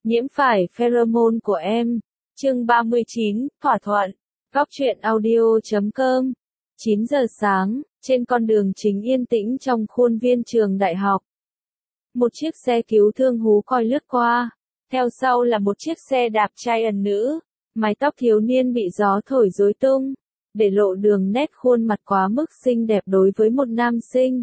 Nhiễm phải pheromone của em. Chương 39, thỏa thuận. Góc truyện audio.com. 9 giờ sáng, trên con đường chính yên tĩnh trong khuôn viên trường đại học. Một chiếc xe cứu thương hú còi lướt qua. Theo sau là một chiếc xe đạp trai ẩn nữ. Mái tóc thiếu niên bị gió thổi rối tung, để lộ đường nét khuôn mặt quá mức xinh đẹp đối với một nam sinh.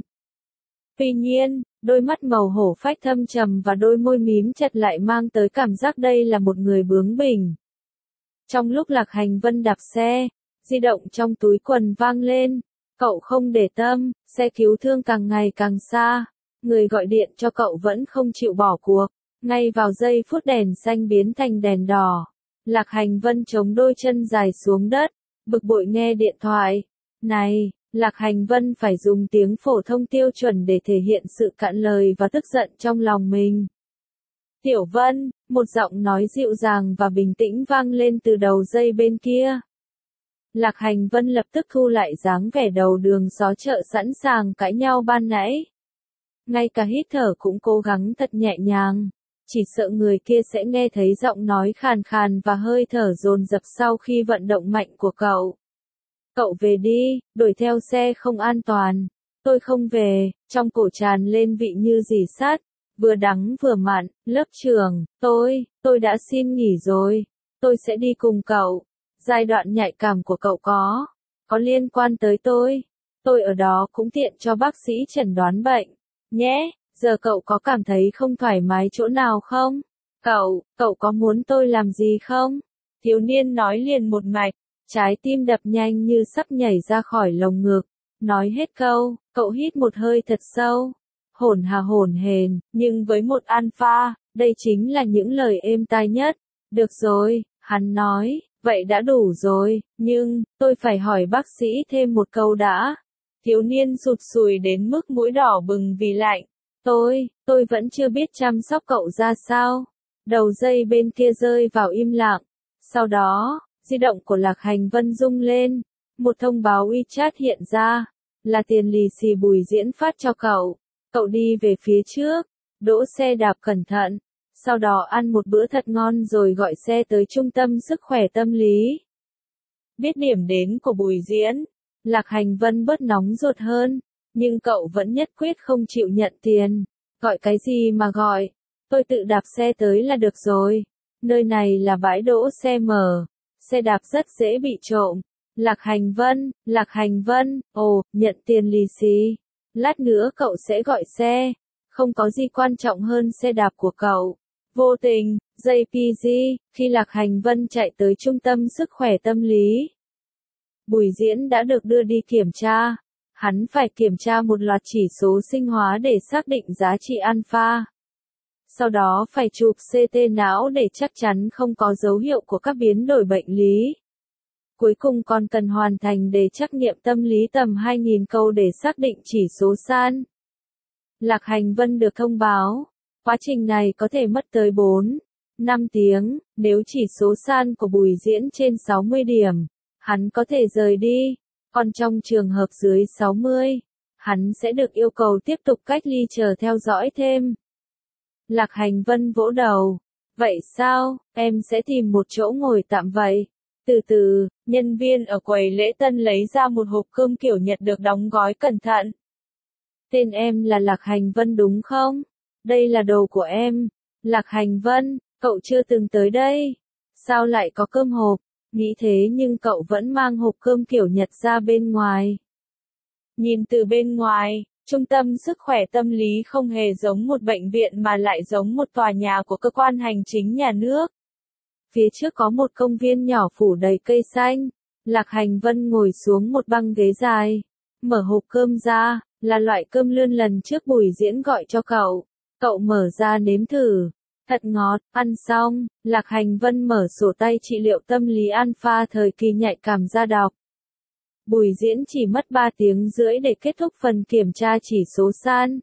Tuy nhiên, đôi mắt màu hổ phách thâm trầm và đôi môi mím chặt lại mang tới cảm giác đây là một người bướng bỉnh. Trong lúc Lạc Hành Vân đạp xe, di động trong túi quần vang lên. Cậu không để tâm, xe cứu thương càng ngày càng xa. Người gọi điện cho cậu vẫn không chịu bỏ cuộc. Ngay vào giây phút đèn xanh biến thành đèn đỏ, Lạc Hành Vân chống đôi chân dài xuống đất, bực bội nghe điện thoại. Này, Lạc Hành Vân phải dùng tiếng phổ thông tiêu chuẩn để thể hiện sự cạn lời và tức giận trong lòng mình. Tiểu Vân, một giọng nói dịu dàng và bình tĩnh vang lên từ đầu dây bên kia. Lạc Hành Vân lập tức thu lại dáng vẻ đầu đường xó chợ sẵn sàng cãi nhau ban nãy. Ngay cả hít thở cũng cố gắng thật nhẹ nhàng. Chỉ sợ người kia sẽ nghe thấy giọng nói khàn khàn và hơi thở dồn dập sau khi vận động mạnh của cậu. Cậu về đi, đuổi theo xe không an toàn. Tôi không về, trong cổ tràn lên vị như rỉ sắt, vừa đắng vừa mặn. Lớp trưởng, tôi đã xin nghỉ rồi. Tôi sẽ đi cùng cậu. Giai đoạn nhạy cảm của cậu có liên quan tới tôi. Tôi ở đó cũng tiện cho bác sĩ chẩn đoán bệnh. Nhé. Giờ cậu có cảm thấy không thoải mái chỗ nào không? Cậu có muốn tôi làm gì không? Thiếu niên nói liền một mạch, trái tim đập nhanh như sắp nhảy ra khỏi lồng ngực. Nói hết câu, cậu hít một hơi thật sâu. Hổn hà hổn hển, nhưng với một alpha, đây chính là những lời êm tai nhất. Được rồi, hắn nói, vậy đã đủ rồi, nhưng, tôi phải hỏi bác sĩ thêm một câu đã. Thiếu niên sụt sùi đến mức mũi đỏ bừng vì lạnh. Tôi vẫn chưa biết chăm sóc cậu ra sao. Đầu dây bên kia rơi vào im lặng. Sau đó, di động của Lạc Hành Vân rung lên. Một thông báo WeChat hiện ra. Là tiền lì xì Bùi Diễn phát cho cậu. Cậu đi về phía trước. Đỗ xe đạp cẩn thận. Sau đó ăn một bữa thật ngon rồi gọi xe tới trung tâm sức khỏe tâm lý. Biết điểm đến của Bùi Diễn, Lạc Hành Vân bớt nóng ruột hơn. Nhưng cậu vẫn nhất quyết không chịu nhận tiền. Gọi cái gì mà gọi? Tôi tự đạp xe tới là được rồi. Nơi này là bãi đỗ xe mở. Xe đạp rất dễ bị trộm. Lạc Hành Vân, nhận tiền lì xì. Lát nữa cậu sẽ gọi xe. Không có gì quan trọng hơn xe đạp của cậu. Vô tình, JPG, khi Lạc Hành Vân chạy tới trung tâm sức khỏe tâm lý. Bùi Diễn đã được đưa đi kiểm tra. Hắn phải kiểm tra một loạt chỉ số sinh hóa để xác định giá trị alpha. Sau đó phải chụp CT não để chắc chắn không có dấu hiệu của các biến đổi bệnh lý. Cuối cùng còn cần hoàn thành đề trắc nghiệm tâm lý tầm 2.000 câu để xác định chỉ số san. Lạc Hành Vân được thông báo, quá trình này có thể mất tới 4-5 tiếng, nếu chỉ số san của Bùi Diễn trên 60 điểm, hắn có thể rời đi. Còn trong trường hợp dưới 60, hắn sẽ được yêu cầu tiếp tục cách ly chờ theo dõi thêm. Lạc Hành Vân vỗ đầu. Vậy sao, em sẽ tìm một chỗ ngồi tạm vậy. Từ từ, nhân viên ở quầy lễ tân lấy ra một hộp cơm kiểu Nhật được đóng gói cẩn thận. Tên em là Lạc Hành Vân đúng không? Đây là đồ của em. Lạc Hành Vân, cậu chưa từng tới đây. Sao lại có cơm hộp? Nghĩ thế nhưng cậu vẫn mang hộp cơm kiểu Nhật ra bên ngoài. Nhìn từ bên ngoài, trung tâm sức khỏe tâm lý không hề giống một bệnh viện mà lại giống một tòa nhà của cơ quan hành chính nhà nước. Phía trước có một công viên nhỏ phủ đầy cây xanh. Lạc Hành Vân ngồi xuống một băng ghế dài. Mở hộp cơm ra, là loại cơm lươn lần trước Bùi Diễn gọi cho cậu. Cậu mở ra nếm thử. Thật ngọt, ăn xong, Lạc Hành Vân mở sổ tay trị liệu tâm lý alpha thời kỳ nhạy cảm ra đọc. Bùi Diễn chỉ mất 3 tiếng rưỡi để kết thúc phần kiểm tra chỉ số san.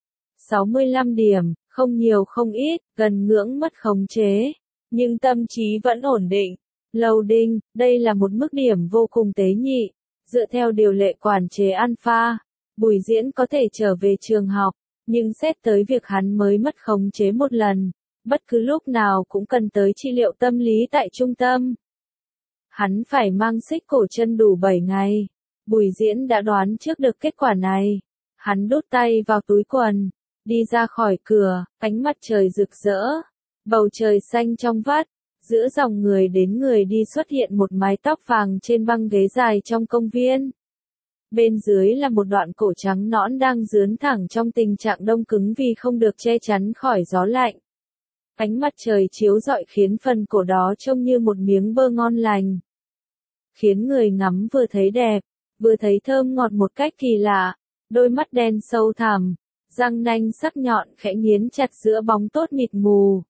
65 điểm, không nhiều không ít, gần ngưỡng mất khống chế. Nhưng tâm trí vẫn ổn định. Loading, đây là một mức điểm vô cùng tế nhị. Dựa theo điều lệ quản chế alpha, Bùi Diễn có thể trở về trường học. Nhưng xét tới việc hắn mới mất khống chế một lần, bất cứ lúc nào cũng cần tới trị liệu tâm lý tại trung tâm. Hắn phải mang xích cổ chân đủ 7 ngày. Bùi Diễn đã đoán trước được kết quả này. Hắn đút tay vào túi quần, đi ra khỏi cửa, ánh mặt trời rực rỡ, bầu trời xanh trong vắt, giữa dòng người đến người đi xuất hiện một mái tóc vàng trên băng ghế dài trong công viên. Bên dưới là một đoạn cổ trắng nõn đang dướn thẳng trong tình trạng đông cứng vì không được che chắn khỏi gió lạnh. Ánh mặt trời chiếu rọi khiến phần cổ đó trông như một miếng bơ ngon lành. Khiến người ngắm vừa thấy đẹp, vừa thấy thơm ngọt một cách kỳ lạ. Đôi mắt đen sâu thẳm, răng nanh sắc nhọn khẽ nghiến chặt giữa bóng tốt mịt mù.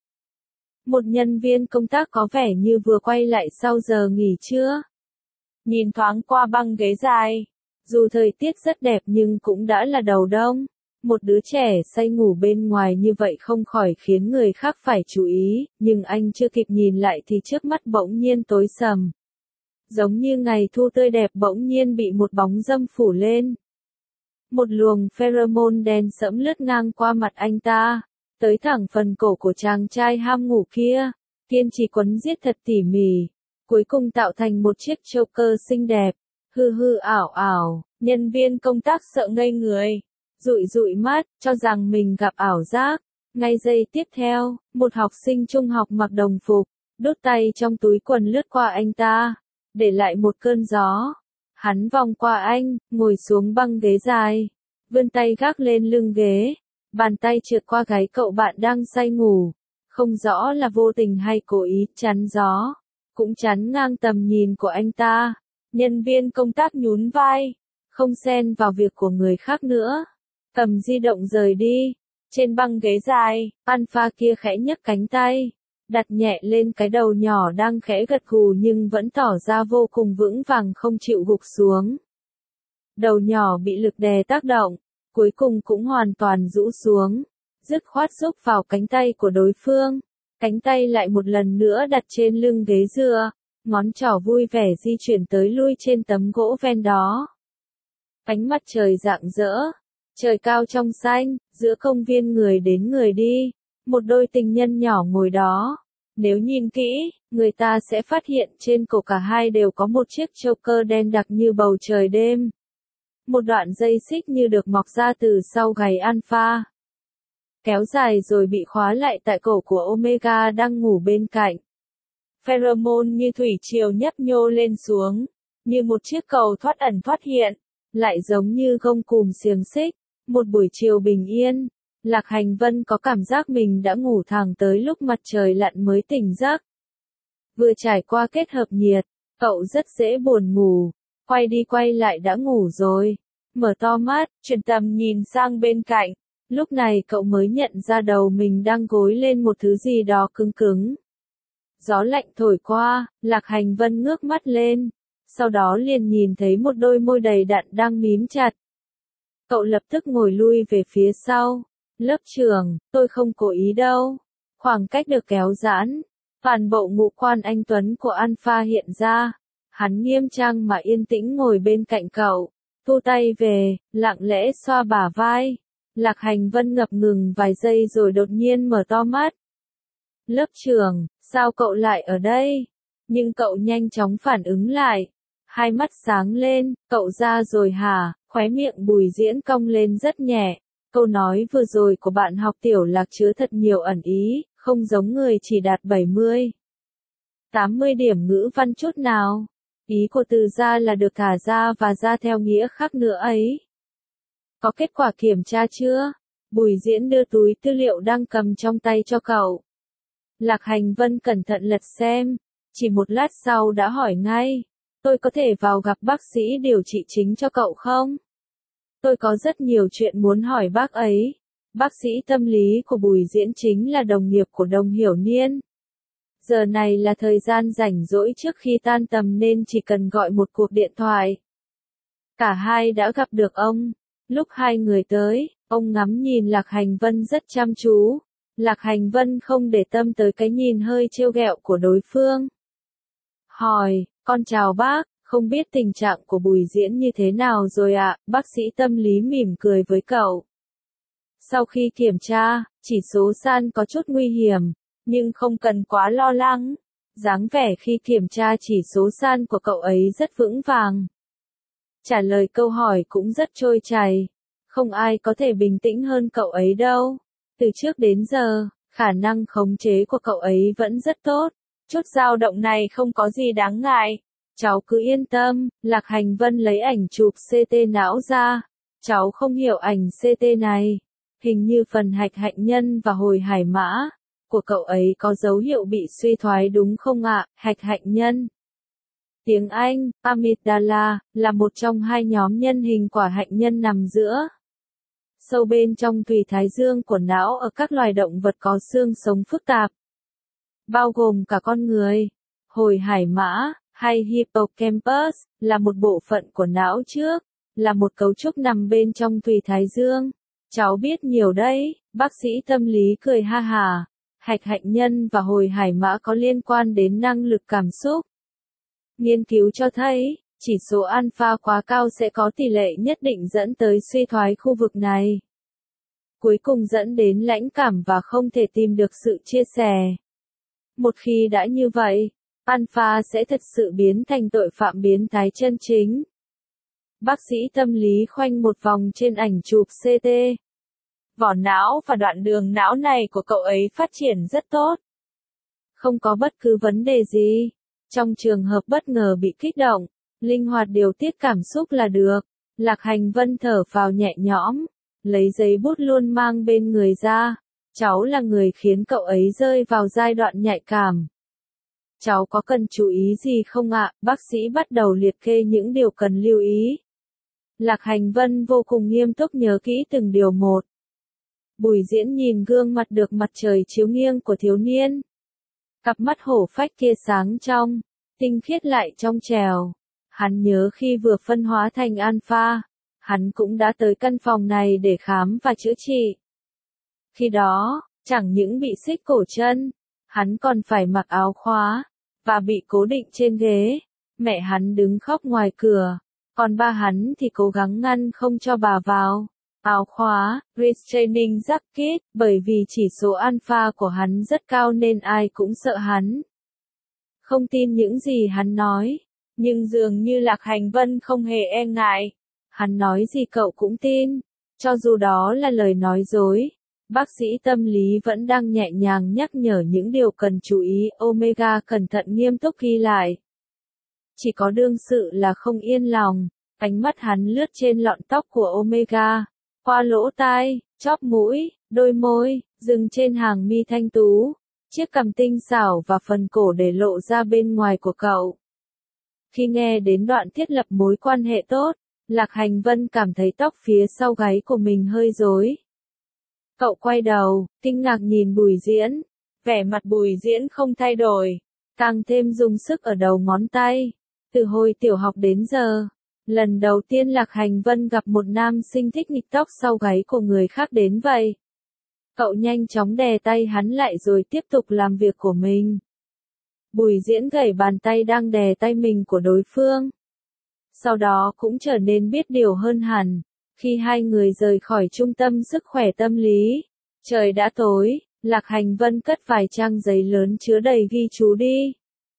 Một nhân viên công tác có vẻ như vừa quay lại sau giờ nghỉ trưa. Nhìn thoáng qua băng ghế dài. Dù thời tiết rất đẹp nhưng cũng đã là đầu đông. Một đứa trẻ say ngủ bên ngoài như vậy không khỏi khiến người khác phải chú ý, nhưng anh chưa kịp nhìn lại thì trước mắt bỗng nhiên tối sầm. Giống như ngày thu tươi đẹp bỗng nhiên bị một bóng râm phủ lên. Một luồng pheromone đen sẫm lướt ngang qua mặt anh ta, tới thẳng phần cổ của chàng trai ham ngủ kia, kiên trì quấn giết thật tỉ mỉ, cuối cùng tạo thành một chiếc choker xinh đẹp, hư hư ảo ảo, nhân viên công tác sợ ngây người, dụi dụi mắt, cho rằng mình gặp ảo giác. Ngay giây tiếp theo, một học sinh trung học mặc đồng phục, đút tay trong túi quần lướt qua anh ta, để lại một cơn gió. Hắn vòng qua anh, ngồi xuống băng ghế dài, vươn tay gác lên lưng ghế, bàn tay trượt qua gáy cậu bạn đang say ngủ, không rõ là vô tình hay cố ý chắn gió, cũng chắn ngang tầm nhìn của anh ta. Nhân viên công tác nhún vai, không xen vào việc của người khác nữa, cầm di động rời đi. Trên băng ghế dài, Alpha kia khẽ nhấc cánh tay, đặt nhẹ lên cái đầu nhỏ đang khẽ gật gù nhưng vẫn tỏ ra vô cùng vững vàng không chịu gục xuống. Đầu nhỏ bị lực đè tác động, cuối cùng cũng hoàn toàn rũ xuống, dứt khoát xúc vào cánh tay của đối phương. Cánh tay lại một lần nữa đặt trên lưng ghế dựa, ngón trỏ vui vẻ di chuyển tới lui trên tấm gỗ ven đó. Ánh mặt trời rạng rỡ, trời cao trong xanh, giữa công viên người đến người đi, một đôi tình nhân nhỏ ngồi đó. Nếu nhìn kỹ, người ta sẽ phát hiện trên cổ cả hai đều có một chiếc choker đen đặc như bầu trời đêm. Một đoạn dây xích như được mọc ra từ sau gáy Alpha, kéo dài rồi bị khóa lại tại cổ của Omega đang ngủ bên cạnh. Pheromone như thủy triều nhấp nhô lên xuống, như một chiếc cầu thoát ẩn thoát hiện, lại giống như gông cùm xiềng xích. Một buổi chiều bình yên, Lạc Hành Vân có cảm giác mình đã ngủ thẳng tới lúc mặt trời lặn mới tỉnh giấc. Vừa trải qua kết hợp nhiệt, cậu rất dễ buồn ngủ, quay đi quay lại đã ngủ rồi. Mở to mắt, chuyển tầm nhìn sang bên cạnh, lúc này cậu mới nhận ra đầu mình đang gối lên một thứ gì đó cứng cứng. Gió lạnh thổi qua, Lạc Hành Vân ngước mắt lên, sau đó liền nhìn thấy một đôi môi đầy đặn đang mím chặt. Cậu lập tức ngồi lui về phía sau. Lớp trưởng, tôi không cố ý đâu. Khoảng cách được kéo giãn. Toàn bộ ngũ quan anh Tuấn của Alpha hiện ra. Hắn nghiêm trang mà yên tĩnh ngồi bên cạnh cậu. Thu tay về, lặng lẽ xoa bả vai. Lạc Hành Vân ngập ngừng vài giây rồi đột nhiên mở to mắt. Lớp trưởng, sao cậu lại ở đây? Nhưng cậu nhanh chóng phản ứng lại. Hai mắt sáng lên, cậu ra rồi hả? Khóe miệng Bùi Diễn cong lên rất nhẹ. Câu nói vừa rồi của bạn học tiểu Lạc chứa thật nhiều ẩn ý, không giống người chỉ đạt 70, 80 điểm ngữ văn chút nào. Ý của từ ra là được thả ra và ra theo nghĩa khác nữa ấy. Có kết quả kiểm tra chưa? Bùi Diễn đưa túi tư liệu đang cầm trong tay cho cậu. Lạc Hành Vân cẩn thận lật xem, chỉ một lát sau đã hỏi ngay. Tôi có thể vào gặp bác sĩ điều trị chính cho cậu không? Tôi có rất nhiều chuyện muốn hỏi bác ấy. Bác sĩ tâm lý của Bùi Diễn chính là đồng nghiệp của Đồng Hiểu Niên. Giờ này là thời gian rảnh rỗi trước khi tan tầm nên chỉ cần gọi một cuộc điện thoại. Cả hai đã gặp được ông. Lúc hai người tới, ông ngắm nhìn Lạc Hành Vân rất chăm chú. Lạc Hành Vân không để tâm tới cái nhìn hơi trêu ghẹo của đối phương. Hỏi, con chào bác, không biết tình trạng của Bùi Diễn như thế nào rồi ạ? Bác sĩ tâm lý mỉm cười với cậu. Sau khi kiểm tra, chỉ số san có chút nguy hiểm, nhưng không cần quá lo lắng. Dáng vẻ khi kiểm tra chỉ số san của cậu ấy rất vững vàng. Trả lời câu hỏi cũng rất trôi chảy. Không ai có thể bình tĩnh hơn cậu ấy đâu. Từ trước đến giờ, khả năng khống chế của cậu ấy vẫn rất tốt. Chút dao động này không có gì đáng ngại. Cháu cứ yên tâm. Lạc Hành Vân lấy ảnh chụp CT não ra. Cháu không hiểu ảnh CT này. Hình như phần hạch hạnh nhân và hồi hải mã của cậu ấy có dấu hiệu bị suy thoái đúng không ạ? Hạch hạnh nhân. Tiếng Anh, amygdala, là một trong hai nhóm nhân hình quả hạnh nhân nằm giữa. Sâu bên trong tùy thái dương của não ở các loài động vật có xương sống phức tạp. Bao gồm cả con người. Hồi hải mã, hay hippocampus, là một bộ phận của não trước, là một cấu trúc nằm bên trong tùy thái dương. Cháu biết nhiều đấy, bác sĩ tâm lý cười ha hà. Hạch hạnh nhân và hồi hải mã có liên quan đến năng lực cảm xúc. Nghiên cứu cho thấy, chỉ số alpha quá cao sẽ có tỷ lệ nhất định dẫn tới suy thoái khu vực này. Cuối cùng dẫn đến lãnh cảm và không thể tìm được sự chia sẻ. Một khi đã như vậy, alpha sẽ thật sự biến thành tội phạm biến thái chân chính. Bác sĩ tâm lý khoanh một vòng trên ảnh chụp CT. Vỏ não và đoạn đường não này của cậu ấy phát triển rất tốt. Không có bất cứ vấn đề gì. Trong trường hợp bất ngờ bị kích động, linh hoạt điều tiết cảm xúc là được. Lạc Hành Vân thở phào nhẹ nhõm, lấy giấy bút luôn mang bên người ra. Cháu là người khiến cậu ấy rơi vào giai đoạn nhạy cảm. Cháu có cần chú ý gì không ạ? Bác sĩ bắt đầu liệt kê những điều cần lưu ý. Lạc Hành Vân vô cùng nghiêm túc nhớ kỹ từng điều một. Bùi Diễn nhìn gương mặt được mặt trời chiếu nghiêng của thiếu niên. Cặp mắt hổ phách kia sáng trong, tinh khiết lại trong trẻo. Hắn nhớ khi vừa phân hóa thành alpha, hắn cũng đã tới căn phòng này để khám và chữa trị. Khi đó, chẳng những bị xích cổ chân, hắn còn phải mặc áo khóa, và bị cố định trên ghế. Mẹ hắn đứng khóc ngoài cửa, còn ba hắn thì cố gắng ngăn không cho bà vào. Áo khóa, restraining jacket, bởi vì chỉ số alpha của hắn rất cao nên ai cũng sợ hắn. Không tin những gì hắn nói, nhưng dường như Lạc Hành Vân không hề e ngại. Hắn nói gì cậu cũng tin, cho dù đó là lời nói dối. Bác sĩ tâm lý vẫn đang nhẹ nhàng nhắc nhở những điều cần chú ý. Omega cẩn thận nghiêm túc ghi lại. Chỉ có đương sự là không yên lòng. Ánh mắt hắn lướt trên lọn tóc của Omega, qua lỗ tai, chóp mũi, đôi môi, dừng trên hàng mi thanh tú, chiếc cằm tinh xảo và phần cổ để lộ ra bên ngoài của cậu. Khi nghe đến đoạn thiết lập mối quan hệ tốt, Lạc Hành Vân cảm thấy tóc phía sau gáy của mình hơi rối. Cậu quay đầu, kinh ngạc nhìn Bùi Diễn. Vẻ mặt Bùi Diễn không thay đổi, càng thêm dùng sức ở đầu ngón tay. Từ hồi tiểu học đến giờ, lần đầu tiên Lạc Hành Vân gặp một nam sinh thích nghịch tóc sau gáy của người khác đến vậy. Cậu nhanh chóng đè tay hắn lại rồi tiếp tục làm việc của mình. Bùi Diễn gẩy bàn tay đang đè tay mình của đối phương. Sau đó cũng trở nên biết điều hơn hẳn. Khi hai người rời khỏi trung tâm sức khỏe tâm lý, trời đã tối, Lạc Hành Vân cất vài trang giấy lớn chứa đầy ghi chú đi.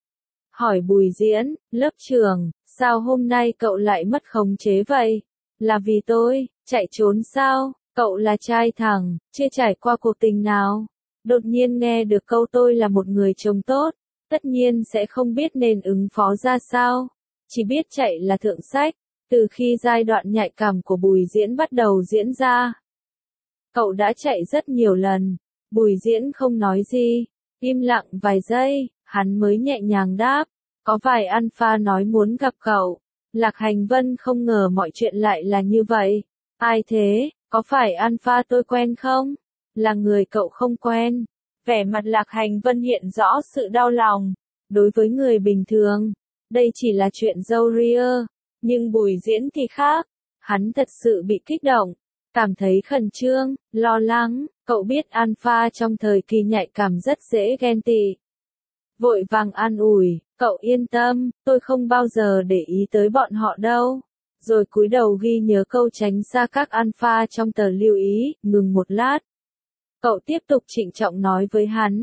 Hỏi Bùi Diễn, lớp trưởng, sao hôm nay cậu lại mất khống chế vậy? Là vì tôi, chạy trốn sao? Cậu là trai thẳng, chưa trải qua cuộc tình nào. Đột nhiên nghe được câu tôi là một người chồng tốt, tất nhiên sẽ không biết nên ứng phó ra sao. Chỉ biết chạy là thượng sách. Từ khi giai đoạn nhạy cảm của Bùi Diễn bắt đầu diễn ra, cậu đã chạy rất nhiều lần. Bùi Diễn không nói gì, im lặng vài giây, hắn mới nhẹ nhàng đáp, có vài alpha nói muốn gặp cậu. Lạc Hành Vân không ngờ mọi chuyện lại là như vậy. Ai thế, có phải alpha tôi quen không? Là người cậu không quen. Vẻ mặt Lạc Hành Vân hiện rõ sự đau lòng. Đối với người bình thường, đây chỉ là chuyện râu ria. Nhưng Bùi Diễn thì khác, hắn thật sự bị kích động, cảm thấy khẩn trương, lo lắng. Cậu biết alpha trong thời kỳ nhạy cảm rất dễ ghen tị. Vội vàng an ủi, cậu yên tâm, tôi không bao giờ để ý tới bọn họ đâu. Rồi cúi đầu ghi nhớ câu tránh xa các alpha trong tờ lưu ý. Ngừng một lát, cậu tiếp tục trịnh trọng nói với hắn,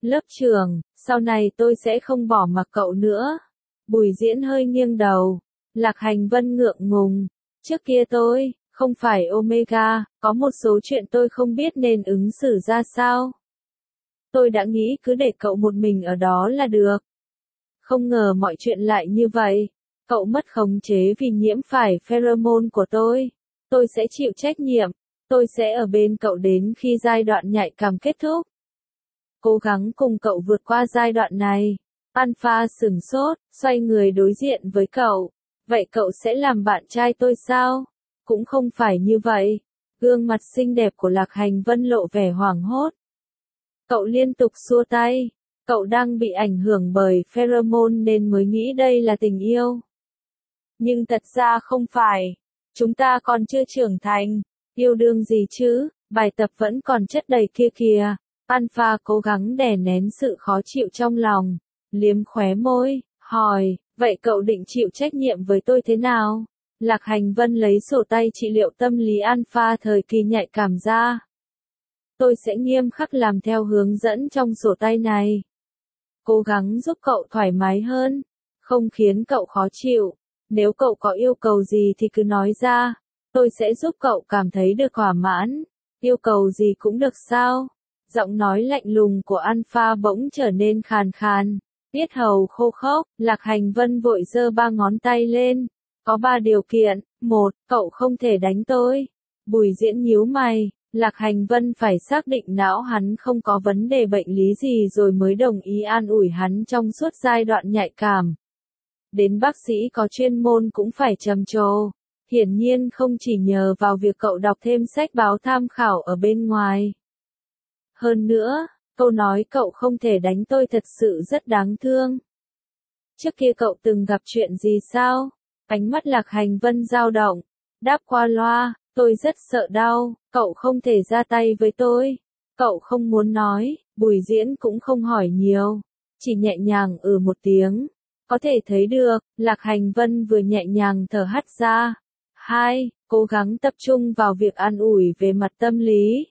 Lớp trưởng, sau này tôi sẽ không bỏ mặc cậu nữa. Bùi Diễn hơi nghiêng đầu. Lạc Hành Vân ngượng ngùng. Trước kia tôi, không phải Omega, có một số chuyện tôi không biết nên ứng xử ra sao. Tôi đã nghĩ cứ để cậu một mình ở đó là được. Không ngờ mọi chuyện lại như vậy. Cậu mất khống chế vì nhiễm phải pheromone của tôi. Tôi sẽ chịu trách nhiệm. Tôi sẽ ở bên cậu đến khi giai đoạn nhạy cảm kết thúc. Cố gắng cùng cậu vượt qua giai đoạn này. Alpha sửng sốt, xoay người đối diện với cậu. Vậy cậu sẽ làm bạn trai tôi sao? Cũng không phải như vậy. Gương mặt xinh đẹp của Lạc Hành Vân lộ vẻ hoảng hốt. Cậu liên tục xua tay. Cậu đang bị ảnh hưởng bởi pheromone nên mới nghĩ đây là tình yêu. Nhưng thật ra không phải. Chúng ta còn chưa trưởng thành. Yêu đương gì chứ, bài tập vẫn còn chất đầy kia kìa. Alpha cố gắng đè nén sự khó chịu trong lòng. Liếm khóe môi, hỏi, vậy cậu định chịu trách nhiệm với tôi thế nào? Lạc Hành Vân lấy sổ tay trị liệu tâm lý Alpha thời kỳ nhạy cảm ra. Tôi sẽ nghiêm khắc làm theo hướng dẫn trong sổ tay này. Cố gắng giúp cậu thoải mái hơn, không khiến cậu khó chịu. Nếu cậu có yêu cầu gì thì cứ nói ra, tôi sẽ giúp cậu cảm thấy được thỏa mãn. Yêu cầu gì cũng được sao? Giọng nói lạnh lùng của Alpha bỗng trở nên khàn khàn. Yết hầu khô khốc, Lạc Hành Vân vội giơ 3 ngón tay lên. Có 3 điều kiện. 1. Cậu không thể đánh tôi. Bùi Diễn nhíu mày. Lạc Hành Vân phải xác định não hắn không có vấn đề bệnh lý gì rồi mới đồng ý an ủi hắn trong suốt giai đoạn nhạy cảm. Đến bác sĩ có chuyên môn cũng phải trầm trồ. Hiển nhiên không chỉ nhờ vào việc cậu đọc thêm sách báo tham khảo ở bên ngoài. Hơn nữa, câu nói cậu không thể đánh tôi thật sự rất đáng thương. Trước kia cậu từng gặp chuyện gì sao? Ánh mắt Lạc Hành Vân dao động. Đáp qua loa, tôi rất sợ đau, cậu không thể ra tay với tôi. Cậu không muốn nói, Bùi Diễn cũng không hỏi nhiều. Chỉ nhẹ nhàng một tiếng. Có thể thấy được, Lạc Hành Vân vừa nhẹ nhàng thở hắt ra. 2. Cố gắng tập trung vào việc an ủi về mặt tâm lý.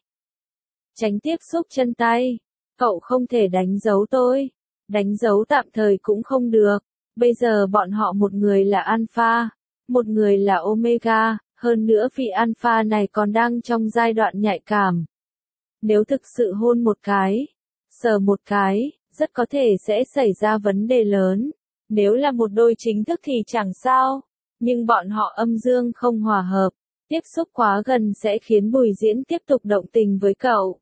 Tránh tiếp xúc chân tay. Cậu không thể đánh dấu tôi. Đánh dấu tạm thời cũng không được. Bây giờ bọn họ một người là Alpha, một người là Omega, hơn nữa vị Alpha này còn đang trong giai đoạn nhạy cảm. Nếu thực sự hôn một cái, sờ một cái, rất có thể sẽ xảy ra vấn đề lớn. Nếu là một đôi chính thức thì chẳng sao, nhưng bọn họ âm dương không hòa hợp, tiếp xúc quá gần sẽ khiến Bùi Diễn tiếp tục động tình với cậu.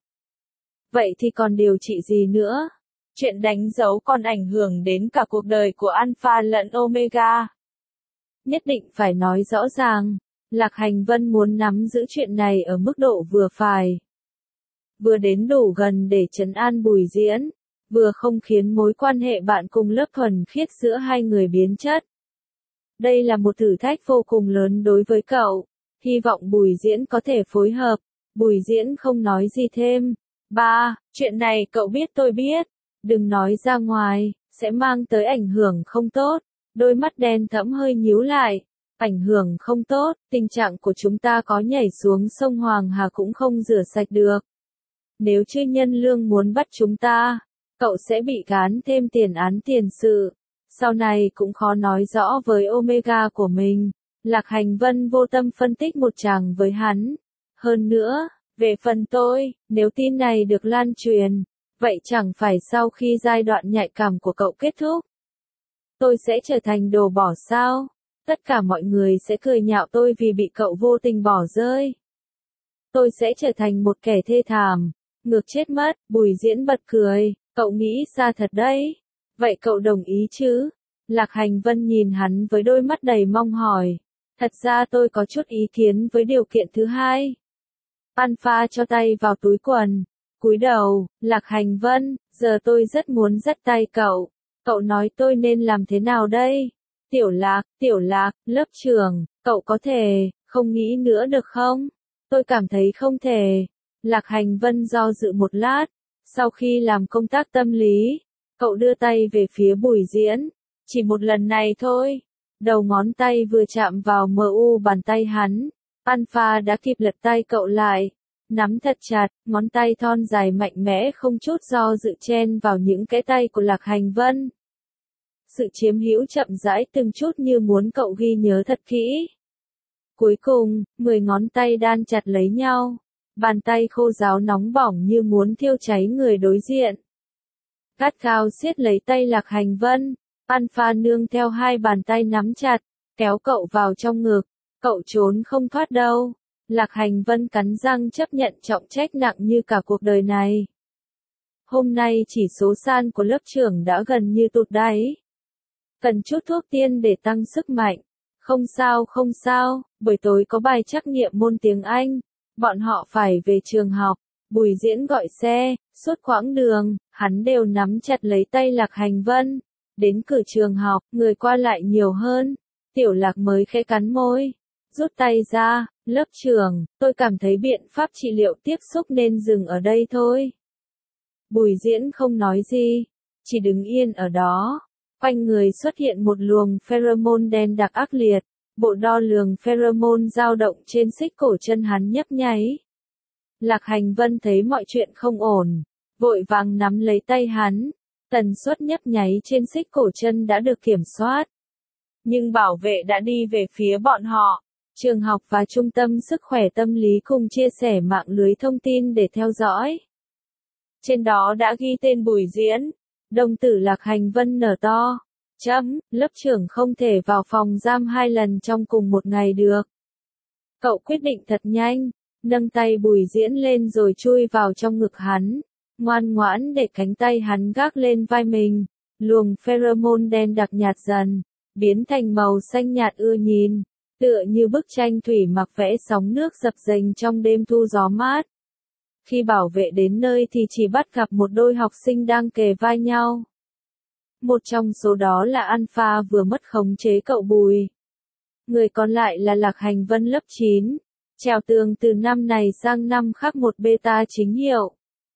Vậy thì còn điều trị gì nữa? Chuyện đánh dấu còn ảnh hưởng đến cả cuộc đời của Alpha lẫn Omega. Nhất định phải nói rõ ràng, Lạc Hành Vân muốn nắm giữ chuyện này ở mức độ vừa phải. Vừa đến đủ gần để trấn an Bùi Diễn, vừa không khiến mối quan hệ bạn cùng lớp thuần khiết giữa hai người biến chất. Đây là một thử thách vô cùng lớn đối với cậu, hy vọng Bùi Diễn có thể phối hợp. Bùi Diễn không nói gì thêm. 3. Chuyện này cậu biết tôi biết. Đừng nói ra ngoài, sẽ mang tới ảnh hưởng không tốt. Đôi mắt đen thẫm hơi nhíu lại. Ảnh hưởng không tốt, tình trạng của chúng ta có nhảy xuống sông Hoàng Hà cũng không rửa sạch được. Nếu chư nhân lương muốn bắt chúng ta, cậu sẽ bị gán thêm tiền án tiền sự. Sau này cũng khó nói rõ với Omega của mình. Lạc Hành Vân vô tâm phân tích một tràng với hắn. Hơn nữa, về phần tôi, nếu tin này được lan truyền, vậy chẳng phải sau khi giai đoạn nhạy cảm của cậu kết thúc, tôi sẽ trở thành đồ bỏ sao? Tất cả mọi người sẽ cười nhạo tôi vì bị cậu vô tình bỏ rơi. Tôi sẽ trở thành một kẻ thê thảm, ngược chết mất. Bùi Diễn bật cười, cậu nghĩ xa thật đấy. Vậy cậu đồng ý chứ? Lạc Hành Vân nhìn hắn với đôi mắt đầy mong hỏi. Thật ra tôi có chút ý kiến với điều kiện thứ hai. Alpha cho tay vào túi quần, cúi đầu. Lạc Hành Vân, giờ tôi rất muốn dắt tay cậu. Cậu nói tôi nên làm thế nào đây? Tiểu Lạc, lớp trưởng, cậu có thể không nghĩ nữa được không? Tôi cảm thấy không thể. Lạc Hành Vân do dự một lát. Sau khi làm công tác tâm lý, cậu đưa tay về phía Bùi Diễn. Chỉ một lần này thôi. Đầu ngón tay vừa chạm vào mu bàn tay hắn, Alpha đã kịp lật tay cậu lại. nắm thật chặt, ngón tay thon dài mạnh mẽ không chút do dự chen vào những cái tay của Lạc Hành Vân. Sự chiếm hữu chậm rãi từng chút như muốn cậu ghi nhớ thật kỹ. Cuối cùng, 10 ngón tay đan chặt lấy nhau, bàn tay khô ráo nóng bỏng như muốn thiêu cháy người đối diện. Gắt gao siết lấy tay Lạc Hành Vân, Alpha nương theo hai bàn tay nắm chặt, kéo cậu vào trong ngực, cậu trốn không thoát đâu. Lạc Hành Vân cắn răng chấp nhận trọng trách nặng như cả cuộc đời này. Hôm nay chỉ số san của lớp trưởng đã gần như tụt đáy. Cần chút thuốc tiên để tăng sức mạnh. Không sao, buổi tối có bài trắc nghiệm môn tiếng Anh. Bọn họ phải về trường học. Bùi Diễn gọi xe, suốt quãng đường, hắn đều nắm chặt lấy tay Lạc Hành Vân. Đến cửa trường học, người qua lại nhiều hơn. Tiểu Lạc mới khẽ cắn môi. Rút tay ra, lớp trưởng, tôi cảm thấy biện pháp trị liệu tiếp xúc nên dừng ở đây thôi. Bùi Diễn không nói gì, chỉ đứng yên ở đó. Quanh người xuất hiện một luồng pheromone đen đặc ác liệt, bộ đo lường pheromone dao động trên xích cổ chân hắn nhấp nháy. Lạc Hành Vân thấy mọi chuyện không ổn, vội vàng nắm lấy tay hắn, tần suất nhấp nháy trên xích cổ chân đã được kiểm soát. Nhưng bảo vệ đã đi về phía bọn họ. Trường học và trung tâm sức khỏe tâm lý cùng chia sẻ mạng lưới thông tin để theo dõi. Trên đó đã ghi tên Bùi Diễn. Đồng tử Lạc Hành Vân nở to. Lớp trưởng không thể vào phòng giam 2 lần trong cùng một ngày được. Cậu quyết định thật nhanh, nâng tay Bùi Diễn lên rồi chui vào trong ngực hắn. Ngoan ngoãn để cánh tay hắn gác lên vai mình. Luồng pheromone đen đặc nhạt dần, biến thành màu xanh nhạt ưa nhìn. Tựa như bức tranh thủy mặc vẽ sóng nước dập dềnh trong đêm thu gió mát. Khi bảo vệ đến nơi thì chỉ bắt gặp một đôi học sinh đang kề vai nhau. Một trong số đó là Alpha vừa mất khống chế cậu Bùi. Người còn lại là Lạc Hành Vân lớp 9, trèo tường từ năm này sang năm khác một beta chính hiệu.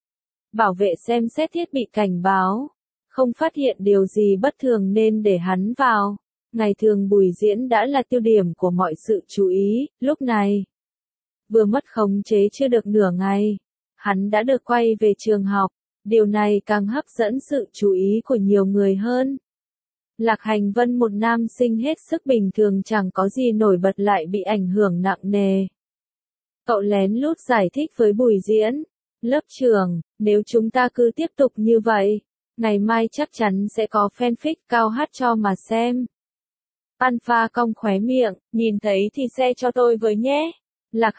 Bảo vệ xem xét thiết bị cảnh báo, không phát hiện điều gì bất thường nên để hắn vào. Ngày thường Bùi Diễn đã là tiêu điểm của mọi sự chú ý, lúc này. Vừa mất khống chế chưa được nửa ngày, hắn đã được quay về trường học, điều này càng hấp dẫn sự chú ý của nhiều người hơn. Lạc Hành Vân một nam sinh hết sức bình thường chẳng có gì nổi bật lại bị ảnh hưởng nặng nề. Cậu lén lút giải thích với Bùi Diễn, lớp trưởng, nếu chúng ta cứ tiếp tục như vậy, ngày mai chắc chắn sẽ có fanfic cao hát cho mà xem. Alpha cong khóe miệng, nhìn thấy thì share cho tôi với nhé. Lạc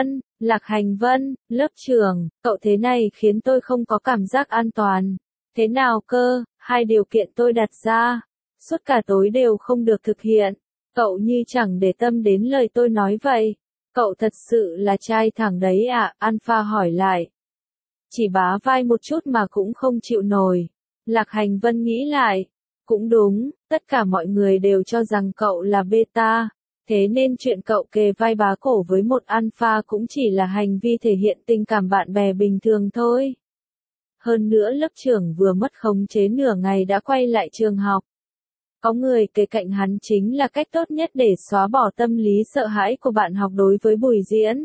Hành Vân, lớp trưởng, cậu thế này khiến tôi không có cảm giác an toàn. Thế nào cơ, 2 điều kiện tôi đặt ra, suốt cả tối đều không được thực hiện. Cậu như chẳng để tâm đến lời tôi nói vậy. Cậu thật sự là trai thẳng đấy à? Alpha hỏi lại. Chỉ bá vai một chút mà cũng không chịu nổi. Lạc Hành Vân nghĩ lại. Cũng đúng, tất cả mọi người đều cho rằng cậu là beta, thế nên chuyện cậu kề vai bá cổ với một alpha cũng chỉ là hành vi thể hiện tình cảm bạn bè bình thường thôi. Hơn nữa lớp trưởng vừa mất khống chế nửa ngày đã quay lại trường học. Có người kề cạnh hắn chính là cách tốt nhất để xóa bỏ tâm lý sợ hãi của bạn học đối với Bùi Diễn.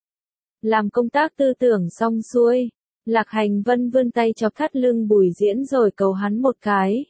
Làm công tác tư tưởng xong xuôi, Lạc Hành Vân vươn tay chọc thắt lưng Bùi Diễn rồi cầu hắn một cái.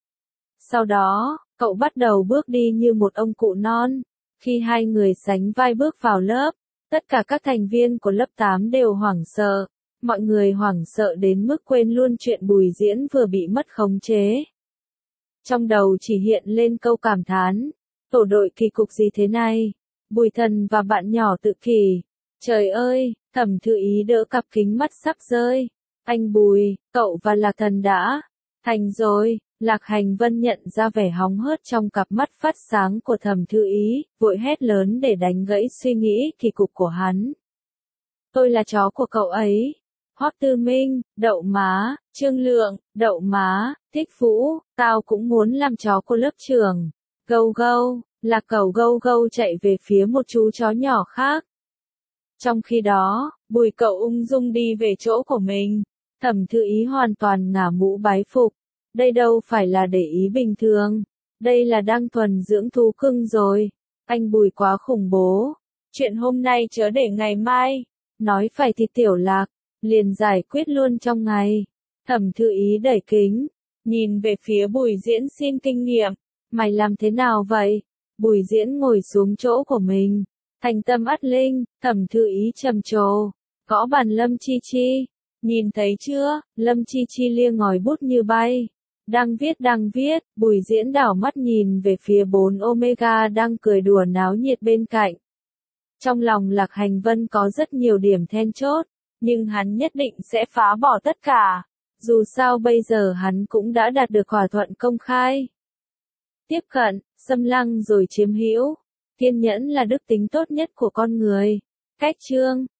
Sau đó, cậu bắt đầu bước đi như một ông cụ non. Khi hai người sánh vai bước vào lớp, tất cả các thành viên của lớp 8 đều hoảng sợ. Mọi người hoảng sợ đến mức quên luôn chuyện Bùi Diễn vừa bị mất khống chế. Trong đầu chỉ hiện lên câu cảm thán. Tổ đội kỳ cục gì thế này? Bùi Thần và bạn nhỏ tự kỷ. Trời ơi, Thẩm Thư Ý đỡ cặp kính mắt sắp rơi. Anh Bùi, cậu và Lạc Thần đã thành rồi. Lạc Hành Vân nhận ra vẻ hóng hớt trong cặp mắt phát sáng của Thẩm Thư Ý, vội hét lớn để đánh gãy suy nghĩ kỳ cục của hắn. Tôi là chó của cậu ấy. Hoắc Tư Minh, đậu má, Trương Lượng, đậu má, Thích Vũ, tao cũng muốn làm chó của lớp trưởng. Gâu gâu, Lạc Cẩu gâu gâu chạy về phía một chú chó nhỏ khác. Trong khi đó, Bùi Cậu ung dung đi về chỗ của mình. Thẩm Thư Ý hoàn toàn ngả mũ bái phục. Đây đâu phải là để ý bình thường. Đây là đang thuần dưỡng thú cưng rồi. Anh Bùi quá khủng bố. Chuyện hôm nay chớ để ngày mai. nói phải thì Tiểu Lạc, liền giải quyết luôn trong ngày. Thẩm Thư Ý đẩy kính, nhìn về phía Bùi Diễn xin kinh nghiệm, mày làm thế nào vậy? Bùi Diễn ngồi xuống chỗ của mình, thành tâm ắt linh, Thẩm Thư Ý trầm trồ, gõ bàn Lâm Chi Chi, nhìn thấy chưa, Lâm Chi Chi lia ngòi bút như bay. Đang viết, Bùi Diễn đảo mắt nhìn về phía 4 Omega đang cười đùa náo nhiệt bên cạnh. Trong lòng Lạc Hành Vân có rất nhiều điểm then chốt, nhưng hắn nhất định sẽ phá bỏ tất cả. Dù sao bây giờ hắn cũng đã đạt được thỏa thuận công khai. Tiếp cận, xâm lăng rồi chiếm hữu. Kiên nhẫn là đức tính tốt nhất của con người. Cách chương